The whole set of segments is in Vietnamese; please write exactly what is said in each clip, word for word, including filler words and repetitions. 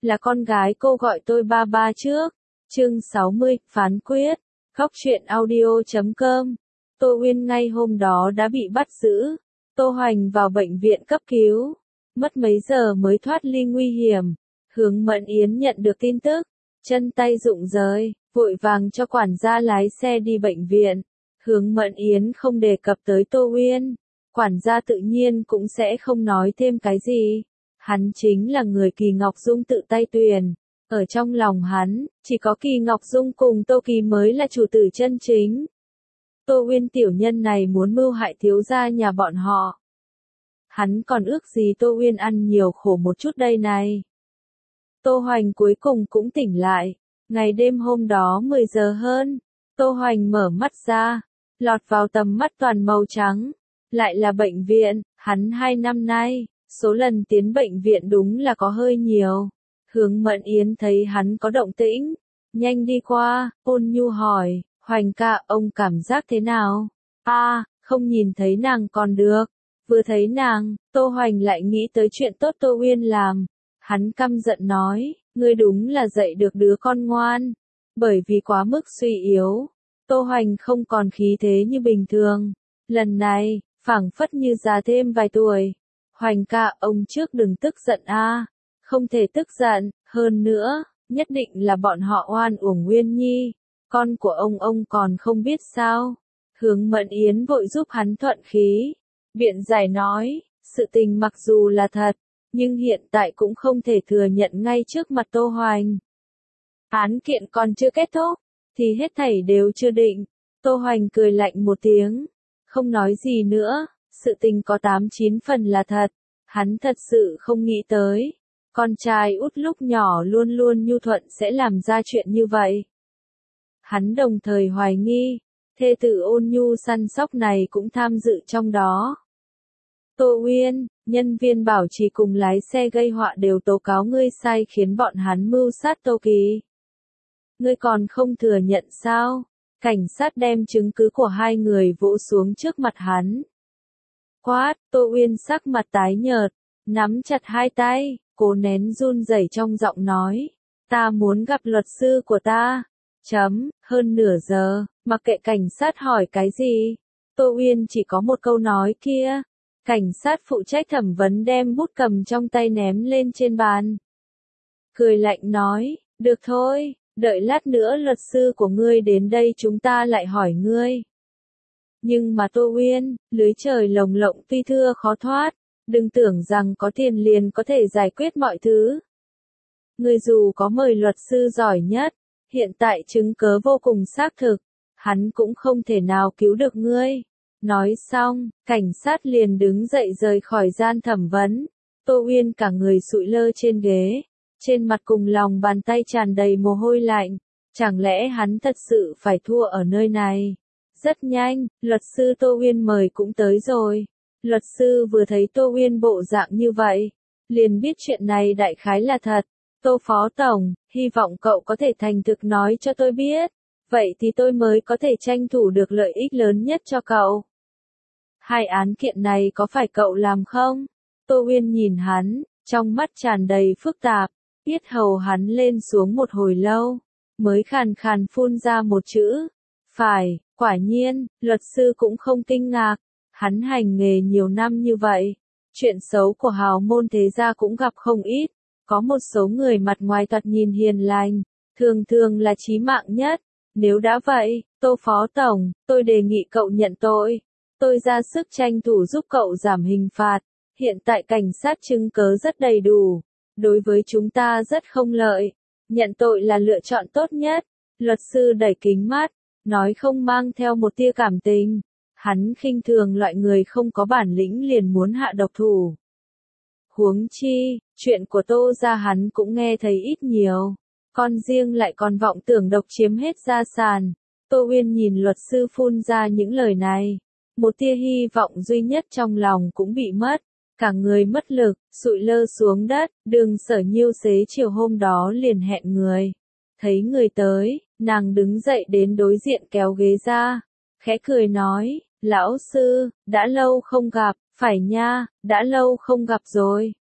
là con gái cô gọi tôi ba ba trước. Chương sáu mươi, phán quyết. Góc truyện audio chấm com. Tô Uyên ngay hôm đó đã bị bắt giữ. Tô Hoành vào bệnh viện cấp cứu. Mất mấy giờ mới thoát ly nguy hiểm. Hướng Mẫn Yến nhận được tin tức. Chân tay rụng rời, vội vàng cho quản gia lái xe đi bệnh viện. Hướng Mẫn Yến không đề cập tới Tô Uyên. Quản gia tự nhiên cũng sẽ không nói thêm cái gì. Hắn chính là người Kỳ Ngọc Dung tự tay tuyển. Ở trong lòng hắn, chỉ có Kỳ Ngọc Dung cùng Tô Kỳ mới là chủ tử chân chính. Tô Uyên tiểu nhân này muốn mưu hại thiếu gia nhà bọn họ. Hắn còn ước gì Tô Uyên ăn nhiều khổ một chút đây này. Tô Hoành cuối cùng cũng tỉnh lại. Ngày đêm hôm đó mười giờ hơn, Tô Hoành mở mắt ra, lọt vào tầm mắt toàn màu trắng. Lại là bệnh viện, hắn hai năm nay, số lần tiến bệnh viện đúng là có hơi nhiều. Hướng Mẫn Yến thấy hắn có động tĩnh, nhanh đi qua, ôn nhu hỏi, Hoành ca, ông cảm giác thế nào? A, à, không nhìn thấy nàng còn được. Vừa thấy nàng, Tô Hoành lại nghĩ tới chuyện tốt Tô Uyên làm. Hắn căm giận nói, ngươi đúng là dạy được đứa con ngoan. Bởi vì quá mức suy yếu, Tô Hoành không còn khí thế như bình thường. Lần này, phảng phất như già thêm vài tuổi. Hoành ca, ông trước đừng tức giận a. Không thể tức giận, hơn nữa, nhất định là bọn họ oan uổng Uyên Nhi. Con của ông ông còn không biết sao. Hướng Mẫn Yến vội giúp hắn thuận khí. Biện giải nói, sự tình mặc dù là thật, nhưng hiện tại cũng không thể thừa nhận ngay trước mặt Tô Hoành. Án kiện còn chưa kết thúc, thì hết thảy đều chưa định. Tô Hoành cười lạnh một tiếng, không nói gì nữa, sự tình có tám chín phần là thật. Hắn thật sự không nghĩ tới, con trai út lúc nhỏ luôn luôn nhu thuận sẽ làm ra chuyện như vậy. Hắn đồng thời hoài nghi, thê tử ôn nhu săn sóc này cũng tham dự trong đó. Tô Uyên, nhân viên bảo trì cùng lái xe gây họa đều tố cáo ngươi sai khiến bọn hắn mưu sát Tô Kỳ. Ngươi còn không thừa nhận sao? Cảnh sát đem chứng cứ của hai người vỗ xuống trước mặt hắn. Quát, Tô Uyên sắc mặt tái nhợt, nắm chặt hai tay, cố nén run rẩy trong giọng nói. Ta muốn gặp luật sư của ta. Chấm, hơn nửa giờ, mặc kệ cảnh sát hỏi cái gì. Tô Uyên chỉ có một câu nói kia. Cảnh sát phụ trách thẩm vấn đem bút cầm trong tay ném lên trên bàn. Cười lạnh nói, được thôi, đợi lát nữa luật sư của ngươi đến đây chúng ta lại hỏi ngươi. Nhưng mà Tô Uyên, lưới trời lồng lộng tuy thưa khó thoát, đừng tưởng rằng có tiền liền có thể giải quyết mọi thứ. Ngươi dù có mời luật sư giỏi nhất, hiện tại chứng cớ vô cùng xác thực, hắn cũng không thể nào cứu được ngươi. Nói xong, cảnh sát liền đứng dậy rời khỏi gian thẩm vấn. Tô Uyên cả người sụi lơ trên ghế, trên mặt cùng lòng bàn tay tràn đầy mồ hôi lạnh. Chẳng lẽ hắn thật sự phải thua ở nơi này? Rất nhanh, luật sư Tô Uyên mời cũng tới rồi. Luật sư vừa thấy Tô Uyên bộ dạng như vậy, liền biết chuyện này đại khái là thật. Tô Phó Tổng, hy vọng cậu có thể thành thực nói cho tôi biết. Vậy thì tôi mới có thể tranh thủ được lợi ích lớn nhất cho cậu. Hai án kiện này có phải cậu làm không? Tô Uyên nhìn hắn, trong mắt tràn đầy phức tạp, yết hầu hắn lên xuống một hồi lâu, mới khàn khàn phun ra một chữ. Phải, quả nhiên, luật sư cũng không kinh ngạc, hắn hành nghề nhiều năm như vậy. Chuyện xấu của hào môn thế gia cũng gặp không ít, có một số người mặt ngoài thoạt nhìn hiền lành, thường thường là chí mạng nhất. Nếu đã vậy, Tô Phó Tổng, tôi đề nghị cậu nhận tội. Tôi ra sức tranh thủ giúp cậu giảm hình phạt, hiện tại cảnh sát chứng cớ rất đầy đủ, đối với chúng ta rất không lợi, nhận tội là lựa chọn tốt nhất. Luật sư đẩy kính mắt, nói không mang theo một tia cảm tình, hắn khinh thường loại người không có bản lĩnh liền muốn hạ độc thủ. Huống chi, chuyện của Tô gia hắn cũng nghe thấy ít nhiều, con riêng lại còn vọng tưởng độc chiếm hết gia sản. Tô Uyên nhìn luật sư phun ra những lời này. Một tia hy vọng duy nhất trong lòng cũng bị mất, cả người mất lực, sụi lơ xuống đất. Đường Sở Nhiêu xế chiều hôm đó liền hẹn người. Thấy người tới, nàng đứng dậy đến đối diện kéo ghế ra, khẽ cười nói, lão sư, đã lâu không gặp, phải nha, đã lâu không gặp rồi.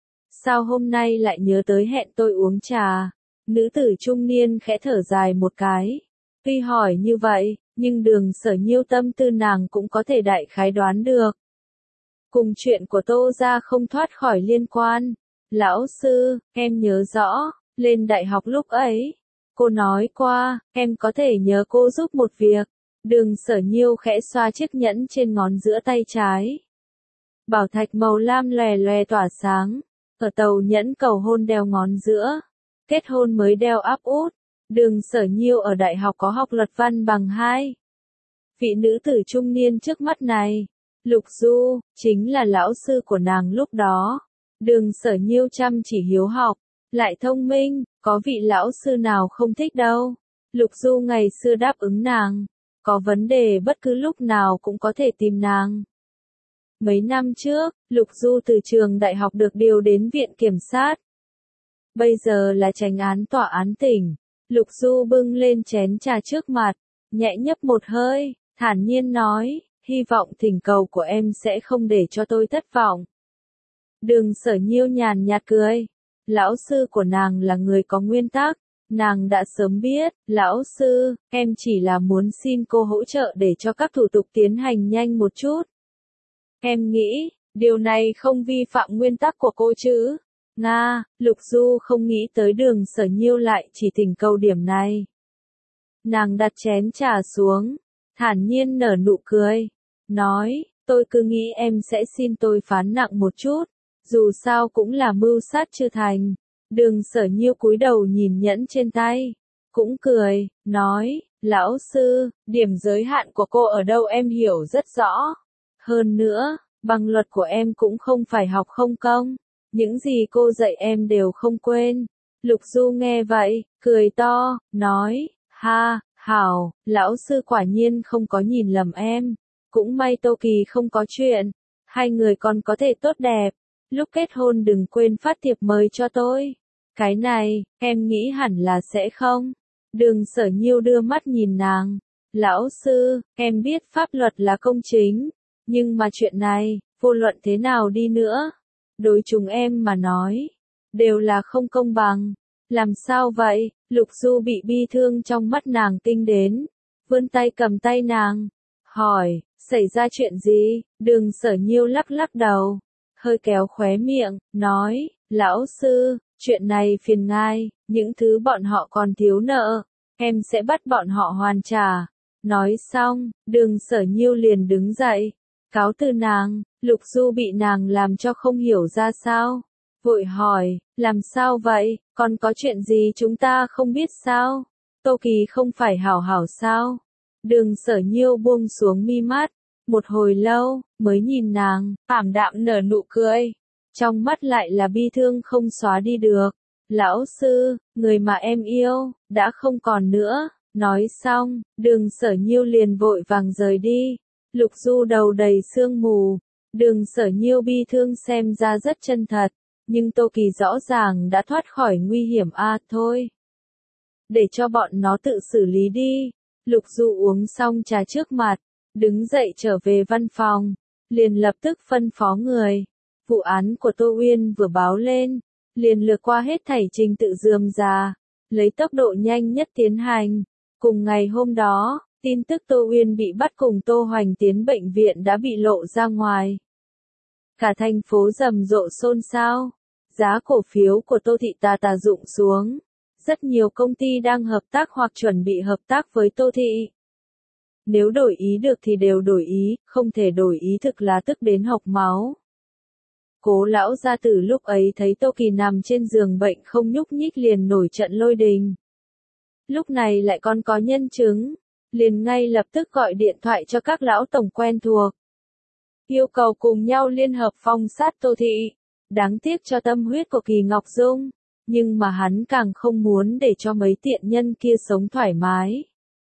Sao hôm nay lại nhớ tới hẹn tôi uống trà? Nữ tử trung niên khẽ thở dài một cái. Tuy hỏi như vậy, nhưng Đường Sở Nhiêu tâm tư nàng cũng có thể đại khái đoán được. Cùng chuyện của Tô gia không thoát khỏi liên quan. Lão sư, em nhớ rõ, lên đại học lúc ấy. Cô nói qua, em có thể nhờ cô giúp một việc. Đường Sở Nhiêu khẽ xoa chiếc nhẫn trên ngón giữa tay trái. Bảo thạch màu lam lòe lòe tỏa sáng. Ở tàu nhẫn cầu hôn đeo ngón giữa. Kết hôn mới đeo áp út. Đường Sở Nhiêu ở đại học có học luật văn bằng hai. Vị nữ tử trung niên trước mắt này, Lục Du, chính là lão sư của nàng lúc đó. Đường Sở Nhiêu chăm chỉ hiếu học, lại thông minh, có vị lão sư nào không thích đâu. Lục Du ngày xưa đáp ứng nàng, có vấn đề bất cứ lúc nào cũng có thể tìm nàng. Mấy năm trước, Lục Du từ trường đại học được điều đến viện kiểm sát. Bây giờ là chánh án tòa án tỉnh. Lục Du bưng lên chén trà trước mặt, nhẹ nhấp một hơi, thản nhiên nói, hy vọng thỉnh cầu của em sẽ không để cho tôi thất vọng. Đường Sở Nhiêu nhàn nhạt cười. Lão sư của nàng là người có nguyên tắc. Nàng đã sớm biết, lão sư, em chỉ là muốn xin cô hỗ trợ để cho các thủ tục tiến hành nhanh một chút. Em nghĩ, điều này không vi phạm nguyên tắc của cô chứ? Nga, Lục Du không nghĩ tới Đường Sở Nhiêu lại chỉ thỉnh cầu điểm này. Nàng đặt chén trà xuống, thản nhiên nở nụ cười, nói, tôi cứ nghĩ em sẽ xin tôi phán nặng một chút, dù sao cũng là mưu sát chưa thành. Đường Sở Nhiêu cúi đầu nhìn nhẫn trên tay, cũng cười, nói, lão sư, điểm giới hạn của cô ở đâu em hiểu rất rõ. Hơn nữa, bằng luật của em cũng không phải học không công. Những gì cô dạy em đều không quên. Lục Du nghe vậy, cười to, nói, ha, hảo, lão sư quả nhiên không có nhìn lầm em. Cũng may Tô Kỳ không có chuyện. Hai người còn có thể tốt đẹp. Lúc kết hôn đừng quên phát thiệp mời cho tôi. Cái này, em nghĩ hẳn là sẽ không. Đường Sở Nhiêu đưa mắt nhìn nàng. Lão sư, em biết pháp luật là công chính. Nhưng mà chuyện này, vô luận thế nào đi nữa. Đối chúng em mà nói, đều là không công bằng. Làm sao vậy? Lục Du bị bi thương trong mắt nàng kinh đến. Vươn tay cầm tay nàng. Hỏi, xảy ra chuyện gì? Đường Sở Nhiêu lắc lắc đầu. Hơi kéo khóe miệng, nói, lão sư, chuyện này phiền ngài, những thứ bọn họ còn thiếu nợ. Em sẽ bắt bọn họ hoàn trả. Nói xong, Đường Sở Nhiêu liền đứng dậy. Cáo từ nàng. Lục Du bị nàng làm cho không hiểu ra sao. Vội hỏi, làm sao vậy, còn có chuyện gì chúng ta không biết sao? Tô Kỳ không phải hảo hảo sao? Đường Sở Nhiêu buông xuống mi mắt, một hồi lâu, mới nhìn nàng, ảm đạm nở nụ cười. Trong mắt lại là bi thương không xóa đi được. Lão sư, người mà em yêu, đã không còn nữa. Nói xong, Đường Sở Nhiêu liền vội vàng rời đi. Lục Du đầu đầy sương mù. Đường Sở Nhiêu bi thương xem ra rất chân thật, nhưng Tô Kỳ rõ ràng đã thoát khỏi nguy hiểm a à, thôi. Để cho bọn nó tự xử lý đi. Lục Du uống xong trà trước mặt, đứng dậy trở về văn phòng, liền lập tức phân phó người. Vụ án của Tô Uyên vừa báo lên, liền lược qua hết thảy trình tự rườm rà, lấy tốc độ nhanh nhất tiến hành. Cùng ngày hôm đó, tin tức Tô Uyên bị bắt cùng Tô Hoành tiến bệnh viện đã bị lộ ra ngoài. Cả thành phố rầm rộ xôn xao, giá cổ phiếu của Tô Thị tà tà rụng xuống. Rất nhiều công ty đang hợp tác hoặc chuẩn bị hợp tác với Tô Thị. Nếu đổi ý được thì đều đổi ý, không thể đổi ý thực là tức đến hộc máu. Cố lão gia tử lúc ấy thấy Tô Kỳ nằm trên giường bệnh không nhúc nhích liền nổi trận lôi đình. Lúc này lại còn có nhân chứng, liền ngay lập tức gọi điện thoại cho các lão tổng quen thuộc. Yêu cầu cùng nhau liên hợp phong sát Tô Thị. Đáng tiếc cho tâm huyết của Kỳ Ngọc Dung, nhưng mà hắn càng không muốn để cho mấy tiện nhân kia sống thoải mái.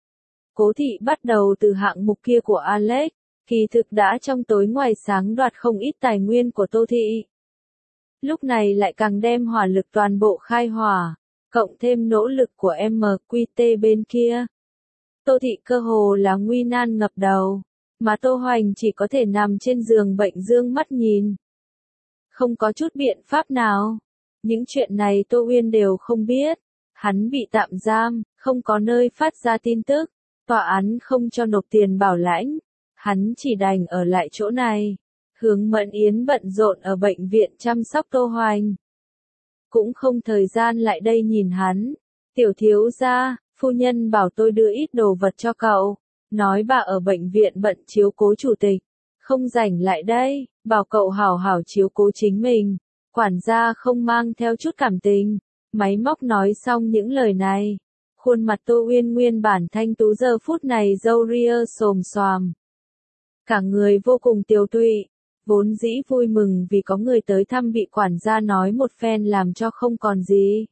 Cố Thị bắt đầu từ hạng mục kia của Alex, kỳ thực đã trong tối ngoài sáng đoạt không ít tài nguyên của Tô Thị. Lúc này lại càng đem hỏa lực toàn bộ khai hỏa, cộng thêm nỗ lực của em quy tê bên kia. Tô Thị cơ hồ là nguy nan ngập đầu, mà Tô Hoành chỉ có thể nằm trên giường bệnh dương mắt nhìn. không có chút biện pháp nào. Những chuyện này Tô Uyên đều không biết. Hắn bị tạm giam, không có nơi phát ra tin tức. Tòa án không cho nộp tiền bảo lãnh. Hắn chỉ đành ở lại chỗ này. Hướng Mẫn Yến bận rộn ở bệnh viện chăm sóc Tô Hoành. Cũng không thời gian lại đây nhìn hắn. Tiểu thiếu gia, phu nhân bảo tôi đưa ít đồ vật cho cậu. Nói bà ở bệnh viện bận chiếu cố chủ tịch. Không rảnh lại đây, bảo cậu hảo hảo chiếu cố chính mình. Quản gia không mang theo chút cảm tình. Máy móc nói xong những lời này. Khuôn mặt Tô Uyên nguyên bản thanh tú giờ phút này râu ria xồm xoàm. Cả người vô cùng tiều tụy. Vốn dĩ vui mừng vì có người tới thăm bị quản gia nói một phen làm cho không còn gì.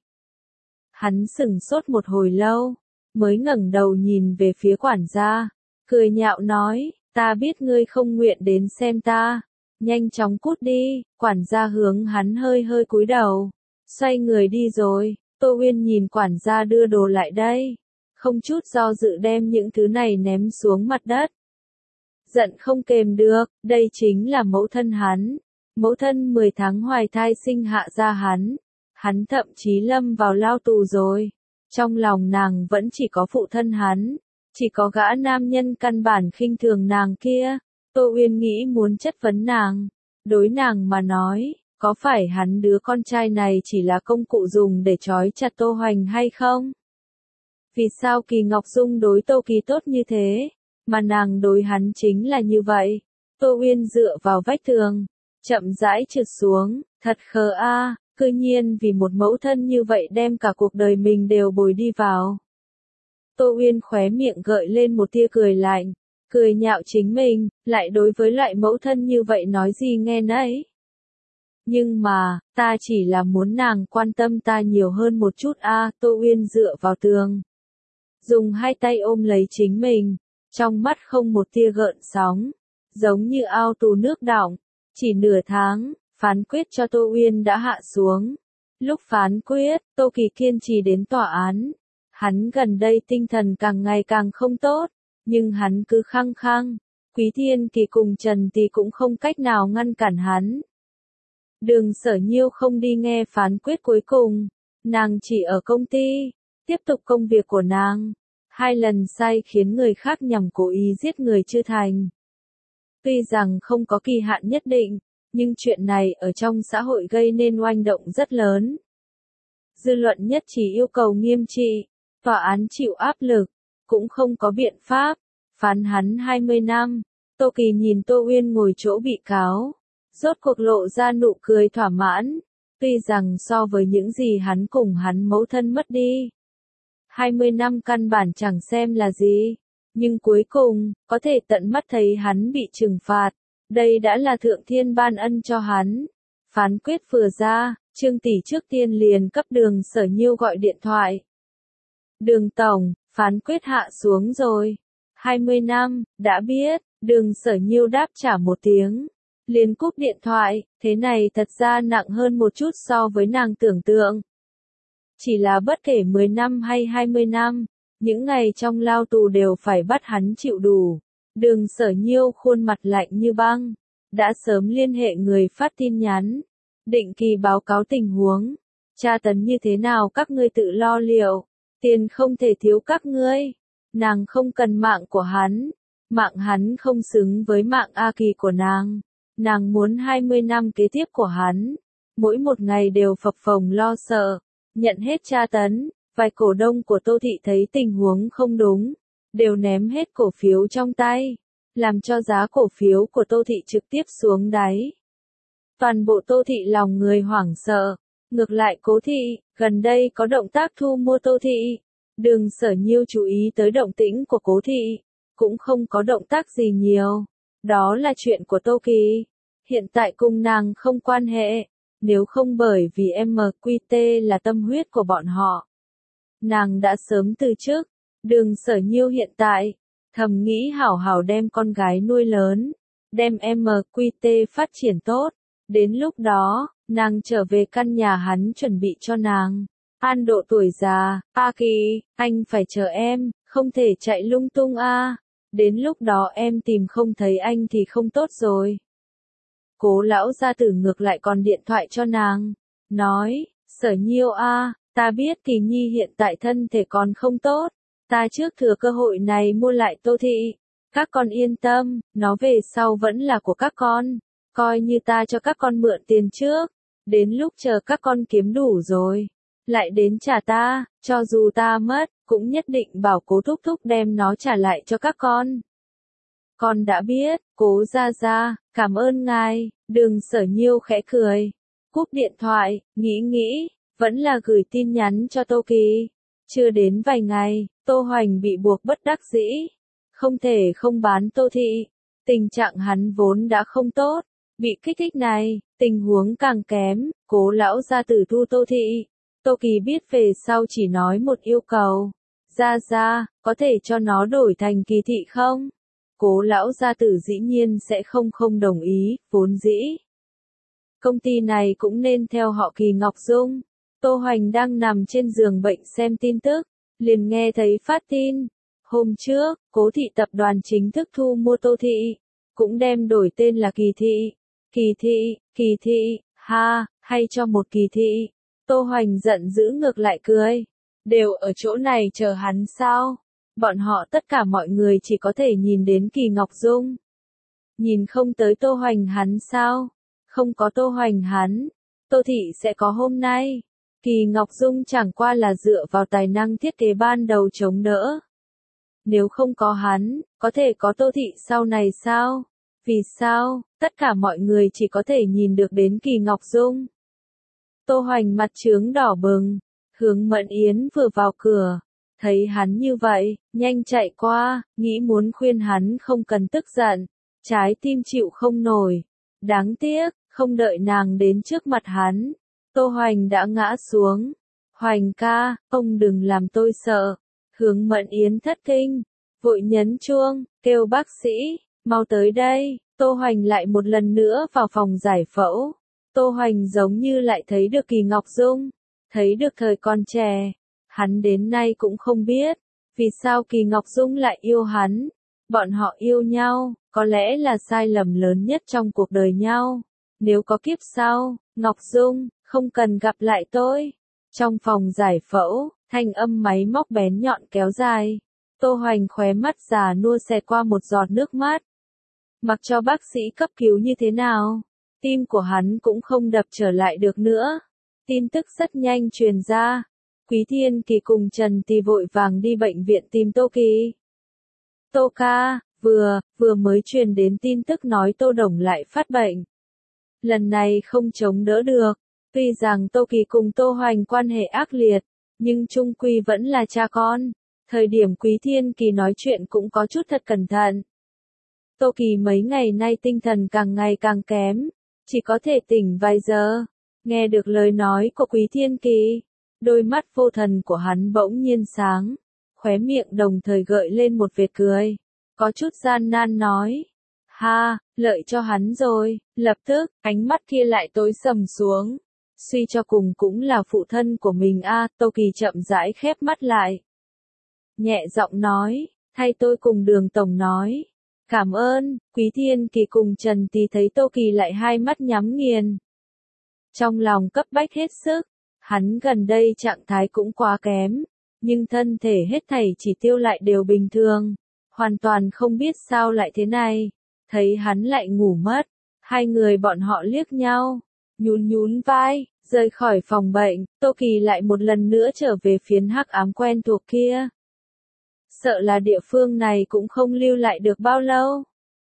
Hắn sững sốt một hồi lâu, mới ngẩng đầu nhìn về phía quản gia, cười nhạo nói, ta biết ngươi không nguyện đến xem ta, nhanh chóng cút đi. Quản gia hướng hắn hơi hơi cúi đầu, xoay người đi rồi. Tô Uyên nhìn quản gia đưa đồ lại đây, không chút do dự đem những thứ này ném xuống mặt đất. Giận không kềm được, đây chính là mẫu thân hắn. Mẫu thân mười tháng hoài thai sinh hạ ra hắn. Hắn thậm chí lâm vào lao tù rồi. Trong lòng nàng vẫn chỉ có phụ thân hắn. Chỉ có gã nam nhân căn bản khinh thường nàng kia. Tô Uyên nghĩ muốn chất vấn nàng. Đối nàng mà nói, có phải hắn đứa con trai này chỉ là công cụ dùng để trói chặt Tô Hoành hay không? Vì sao Kỳ Ngọc Dung đối Tô Kỳ tốt như thế? Mà nàng đối hắn chính là như vậy. Tô Uyên dựa vào vách tường, chậm rãi trượt xuống, thật khờ a, à, cư nhiên vì một mẫu thân như vậy đem cả cuộc đời mình đều bồi đi vào. Tô Uyên khóe miệng gợi lên một tia cười lạnh, cười nhạo chính mình, lại đối với loại mẫu thân như vậy nói gì nghe nấy. Nhưng mà, ta chỉ là muốn nàng quan tâm ta nhiều hơn một chút a. À, Tô Uyên dựa vào tường, dùng hai tay ôm lấy chính mình. Trong mắt không một tia gợn sóng, giống như ao tù nước đọng. Chỉ nửa tháng, phán quyết cho Tô Uyên đã hạ xuống. Lúc phán quyết, Tô Kỳ kiên trì đến tòa án. Hắn gần đây tinh thần càng ngày càng không tốt, nhưng hắn cứ khăng khăng. Quý Thiên Kỳ cùng Trần Tì cũng không cách nào ngăn cản hắn. Đường Sở Nhiêu không đi nghe phán quyết cuối cùng, nàng chỉ ở công ty, tiếp tục công việc của nàng. Hai lần sai khiến người khác nhằm cố ý giết người chưa thành. Tuy rằng không có kỳ hạn nhất định, nhưng chuyện này ở trong xã hội gây nên oanh động rất lớn. Dư luận nhất trí yêu cầu nghiêm trị, tòa án chịu áp lực, cũng không có biện pháp, phán hắn hai mươi năm. Tô Kỳ nhìn Tô Uyên ngồi chỗ bị cáo, rốt cuộc lộ ra nụ cười thỏa mãn, tuy rằng so với những gì hắn cùng hắn mẫu thân mất đi. hai mươi năm căn bản chẳng xem là gì, nhưng cuối cùng, có thể tận mắt thấy hắn bị trừng phạt, đây đã là thượng thiên ban ân cho hắn. Phán quyết vừa ra, Trương Tỷ trước tiên liền cấp Đường Sở Nhiêu gọi điện thoại. Đường Tổng, phán quyết hạ xuống rồi. hai mươi năm, đã biết, Đường Sở Nhiêu đáp trả một tiếng. Liền cúp điện thoại, thế này thật ra nặng hơn một chút so với nàng tưởng tượng. Chỉ là bất kể mười năm hay hai mươi năm, những ngày trong lao tù đều phải bắt hắn chịu đủ. Đường Sở Nhiêu khuôn mặt lạnh như băng, đã sớm liên hệ người phát tin nhắn, định kỳ báo cáo tình huống, tra tấn như thế nào các ngươi tự lo liệu, tiền không thể thiếu các ngươi, nàng không cần mạng của hắn, mạng hắn không xứng với mạng A Kỳ của nàng, nàng muốn hai mươi năm kế tiếp của hắn, mỗi một ngày đều phập phồng lo sợ, nhận hết tra tấn. Vài cổ đông của Tô Thị thấy tình huống không đúng, đều ném hết cổ phiếu trong tay, làm cho giá cổ phiếu của Tô Thị trực tiếp xuống đáy. Toàn bộ Tô Thị lòng người hoảng sợ, ngược lại Cố Thị, gần đây có động tác thu mua Tô Thị. Đường Sở Nhiêu chú ý tới động tĩnh của Cố Thị, cũng không có động tác gì nhiều, đó là chuyện của Tô Kỳ, hiện tại cùng nàng không quan hệ, nếu không bởi vì em quy tê là tâm huyết của bọn họ. Nàng đã sớm từ chức, Đường Sở Nhiêu hiện tại, thầm nghĩ hảo hảo đem con gái nuôi lớn, đem em quy tê phát triển tốt, đến lúc đó, nàng trở về căn nhà hắn chuẩn bị cho nàng, an độ tuổi già. A Kỳ, anh phải chờ em, không thể chạy lung tung a, đến lúc đó em tìm không thấy anh thì không tốt rồi. Cố lão gia tử ngược lại còn điện thoại cho nàng, nói, Sở Nhiêu a, ta biết Kỳ Nhi hiện tại thân thể còn không tốt, ta trước thừa cơ hội này mua lại Tô Thị. Các con yên tâm, nó về sau vẫn là của các con, coi như ta cho các con mượn tiền trước, đến lúc chờ các con kiếm đủ rồi, lại đến trả ta, cho dù ta mất, cũng nhất định bảo Cố thúc thúc đem nó trả lại cho các con. Con đã biết, Cố gia gia, cảm ơn ngài. Đường Sở Nhiêu khẽ cười, cúp điện thoại, nghĩ nghĩ, vẫn là gửi tin nhắn cho Tô Kỳ. Chưa đến vài ngày, Tô Hoành bị buộc bất đắc dĩ, không thể không bán Tô Thị. Tình trạng hắn vốn đã không tốt, bị kích thích này, tình huống càng kém, Cố lão gia tử thu Tô Thị. Tô Kỳ biết về sau chỉ nói một yêu cầu, gia gia, có thể cho nó đổi thành Kỳ Thị không? Cố lão gia tử dĩ nhiên sẽ không không đồng ý, vốn dĩ. Công ty này cũng nên theo họ Kỳ Ngọc Dung. Tô Hoành đang nằm trên giường bệnh xem tin tức, liền nghe thấy phát tin. Hôm trước, Cố Thị tập đoàn chính thức thu mua Tô Thị, cũng đem đổi tên là Kỳ Thị. Kỳ Thị, Kỳ Thị, ha, hay cho một Kỳ Thị. Tô Hoành giận dữ ngược lại cười. Đều ở chỗ này chờ hắn sao? Bọn họ tất cả mọi người chỉ có thể nhìn đến Kỳ Ngọc Dung. Nhìn không tới Tô Hoành hắn sao? Không có Tô Hoành hắn, Tô Thị sẽ có hôm nay. Kỳ Ngọc Dung chẳng qua là dựa vào tài năng thiết kế ban đầu chống đỡ. Nếu không có hắn, có thể có Tô Thị sau này sao? Vì sao, tất cả mọi người chỉ có thể nhìn được đến Kỳ Ngọc Dung. Tô Hoành mặt trướng đỏ bừng, Hướng Mẫn Yến vừa vào cửa, thấy hắn như vậy, nhanh chạy qua, nghĩ muốn khuyên hắn không cần tức giận, trái tim chịu không nổi. Đáng tiếc, không đợi nàng đến trước mặt hắn, Tô Hoành đã ngã xuống. Hoành ca, ông đừng làm tôi sợ. Hướng Mẫn Yến thất kinh, vội nhấn chuông, kêu bác sĩ, mau tới đây. Tô Hoành lại một lần nữa vào phòng giải phẫu. Tô Hoành giống như lại thấy được Kỳ Ngọc Dung, thấy được thời còn trẻ. Hắn đến nay cũng không biết, vì sao Kỳ Ngọc Dung lại yêu hắn. Bọn họ yêu nhau, có lẽ là sai lầm lớn nhất trong cuộc đời nhau. Nếu có kiếp sau, Ngọc Dung, không cần gặp lại tôi. Trong phòng giải phẫu, thanh âm máy móc bén nhọn kéo dài. Tô Hoành khóe mắt già nua xẹt qua một giọt nước mắt. Mặc cho bác sĩ cấp cứu như thế nào, tim của hắn cũng không đập trở lại được nữa. Tin tức rất nhanh truyền ra. Quý Thiên Kỳ cùng Trần Tì vội vàng đi bệnh viện tìm Tô Kỳ. Tô ca, vừa, vừa mới truyền đến tin tức nói Tô Đồng lại phát bệnh. Lần này không chống đỡ được. Tuy rằng Tô Kỳ cùng Tô Hoành quan hệ ác liệt, nhưng chung quy vẫn là cha con. Thời điểm Quý Thiên Kỳ nói chuyện cũng có chút thật cẩn thận. Tô Kỳ mấy ngày nay tinh thần càng ngày càng kém, chỉ có thể tỉnh vài giờ. Nghe được lời nói của Quý Thiên Kỳ, đôi mắt vô thần của hắn bỗng nhiên sáng, khóe miệng đồng thời gợi lên một vệt cười, có chút gian nan nói, ha, lợi cho hắn rồi. Lập tức, ánh mắt kia lại tối sầm xuống, suy cho cùng cũng là phụ thân của mình a. Tô Kỳ chậm rãi khép mắt lại, nhẹ giọng nói, thay tôi cùng Đường tổng nói, cảm ơn. Quý Thiên Kỳ cùng Trần Tì thấy Tô Kỳ lại hai mắt nhắm nghiền, trong lòng cấp bách hết sức. Hắn gần đây trạng thái cũng quá kém, nhưng thân thể hết thảy chỉ tiêu lại đều bình thường, hoàn toàn không biết sao lại thế này. Thấy hắn lại ngủ mất, hai người bọn họ liếc nhau, nhún nhún vai, rời khỏi phòng bệnh. Tô Kỳ lại một lần nữa trở về phiến hắc ám quen thuộc kia. Sợ là địa phương này cũng không lưu lại được bao lâu.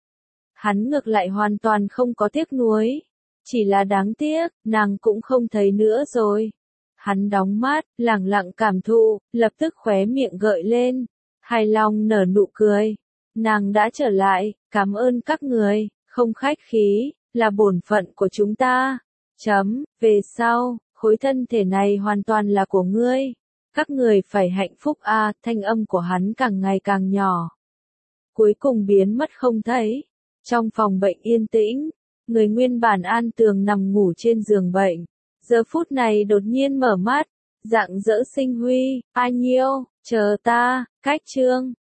Hắn ngược lại hoàn toàn không có tiếc nuối, chỉ là đáng tiếc, nàng cũng không thấy nữa rồi. Hắn đóng mắt, lẳng lặng cảm thụ, lập tức khóe miệng gợi lên, hài lòng nở nụ cười. Nàng đã trở lại, cảm ơn các người, không khách khí, là bổn phận của chúng ta. Chấm, về sau, khối thân thể này hoàn toàn là của ngươi. Các người phải hạnh phúc a. À, thanh âm của hắn càng ngày càng nhỏ, cuối cùng biến mất không thấy. Trong phòng bệnh yên tĩnh, người nguyên bản an tường nằm ngủ trên giường bệnh, giờ phút này đột nhiên mở mắt, rạng rỡ sinh huy, a nhiêu, chờ ta, cách chương.